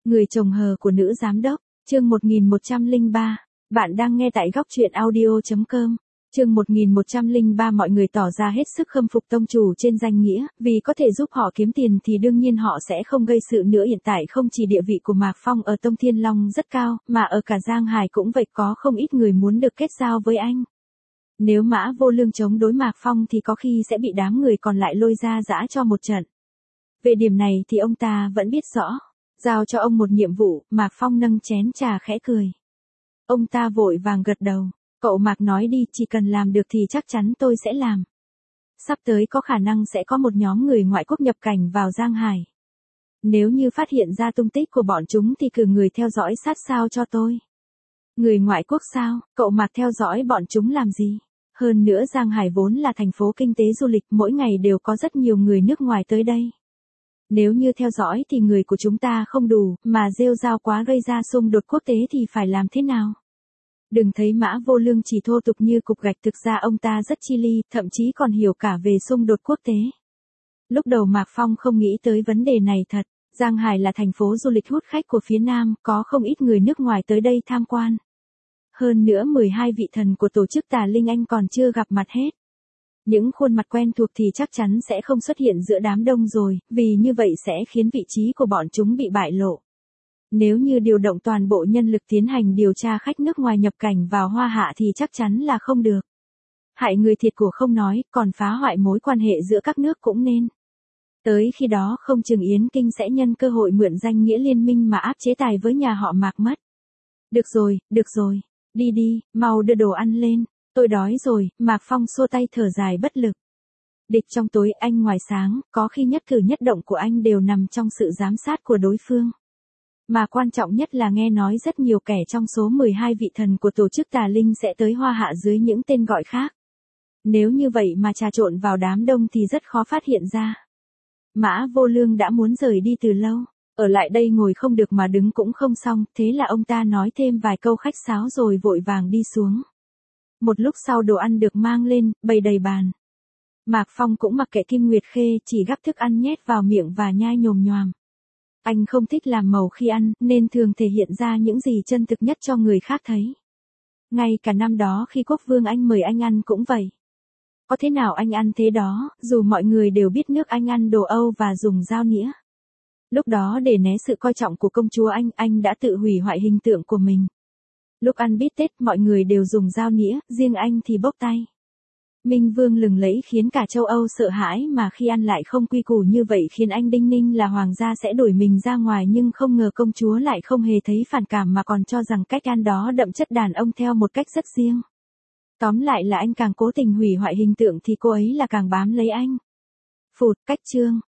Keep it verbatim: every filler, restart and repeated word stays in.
Người chồng hờ của nữ giám đốc, chương một nghìn một trăm lẻ ba. Bạn đang nghe tại góc truyện audio chấm com. Chương một nghìn một trăm lẻ ba. Mọi người tỏ ra hết sức khâm phục tông chủ trên danh nghĩa, vì có thể giúp họ kiếm tiền thì đương nhiên họ sẽ không gây sự nữa. Hiện tại không chỉ địa vị của Mạc Phong ở Tông Thiên Long rất cao, mà ở cả Giang Hải cũng vậy, có không ít người muốn được kết giao với anh. Nếu Mã Vô Lương chống đối Mạc Phong thì có khi sẽ bị đám người còn lại lôi ra giã cho một trận. Về điểm này thì ông ta vẫn biết rõ. Giao cho ông một nhiệm vụ, Mạc Phong nâng chén trà khẽ cười. Ông ta vội vàng gật đầu. Cậu Mạc nói đi, chỉ cần làm được thì chắc chắn tôi sẽ làm. Sắp tới có khả năng sẽ có một nhóm người ngoại quốc nhập cảnh vào Giang Hải. Nếu như phát hiện ra tung tích của bọn chúng thì cử người theo dõi sát sao cho tôi. Người ngoại quốc sao? Cậu Mạc theo dõi bọn chúng làm gì? Hơn nữa Giang Hải vốn là thành phố kinh tế du lịch, mỗi ngày đều có rất nhiều người nước ngoài tới đây. Nếu như theo dõi thì người của chúng ta không đủ, mà rêu rao quá gây ra xung đột quốc tế thì phải làm thế nào? Đừng thấy Mã Vô Lương chỉ thô tục như cục gạch, thực ra ông ta rất chi li, thậm chí còn hiểu cả về xung đột quốc tế. Lúc đầu Mạc Phong không nghĩ tới vấn đề này thật. Giang Hải là thành phố du lịch hút khách của phía Nam, có không ít người nước ngoài tới đây tham quan. Hơn nữa mười hai vị thần của tổ chức Tà Linh Anh còn chưa gặp mặt hết. Những khuôn mặt quen thuộc thì chắc chắn sẽ không xuất hiện giữa đám đông rồi, vì như vậy sẽ khiến vị trí của bọn chúng bị bại lộ. Nếu như điều động toàn bộ nhân lực tiến hành điều tra khách nước ngoài nhập cảnh vào Hoa Hạ thì chắc chắn là không được. Hại người thiệt của không nói, còn phá hoại mối quan hệ giữa các nước cũng nên. Tới khi đó không chừng Yến Kinh sẽ nhân cơ hội mượn danh nghĩa liên minh mà áp chế tài với nhà họ Mạc mất. Được rồi, được rồi, đi đi, mau đưa đồ ăn lên. Tôi đói rồi, Mạc Phong xua tay thở dài bất lực. Địch trong tối anh ngoài sáng, có khi nhất cử nhất động của anh đều nằm trong sự giám sát của đối phương. Mà quan trọng nhất là nghe nói rất nhiều kẻ trong số mười hai vị thần của tổ chức Tà Linh sẽ tới Hoa Hạ dưới những tên gọi khác. Nếu như vậy mà trà trộn vào đám đông thì rất khó phát hiện ra. Mã Vô Lương đã muốn rời đi từ lâu, ở lại đây ngồi không được mà đứng cũng không xong, thế là ông ta nói thêm vài câu khách sáo rồi vội vàng đi xuống. Một lúc sau đồ ăn được mang lên, bày đầy bàn. Mạc Phong cũng mặc kệ Kim Nguyệt Khê, chỉ gắp thức ăn nhét vào miệng và nhai nhồm nhoàm. Anh không thích làm màu khi ăn, nên thường thể hiện ra những gì chân thực nhất cho người khác thấy. Ngay cả năm đó khi Quốc Vương Anh mời anh ăn cũng vậy. Có thế nào anh ăn thế đó, dù mọi người đều biết nước anh ăn đồ Âu và dùng dao nĩa. Lúc đó để né sự coi trọng của công chúa Anh, anh đã tự hủy hoại hình tượng của mình. Lúc ăn bít tết mọi người đều dùng dao nĩa, riêng anh thì bốc tay. Minh Vương lừng lẫy khiến cả châu Âu sợ hãi, mà khi ăn lại không quy củ như vậy khiến anh đinh ninh là hoàng gia sẽ đuổi mình ra ngoài, nhưng không ngờ công chúa lại không hề thấy phản cảm mà còn cho rằng cách ăn đó đậm chất đàn ông theo một cách rất riêng. Tóm lại là anh càng cố tình hủy hoại hình tượng thì cô ấy là càng bám lấy anh. Phụt, cách chương.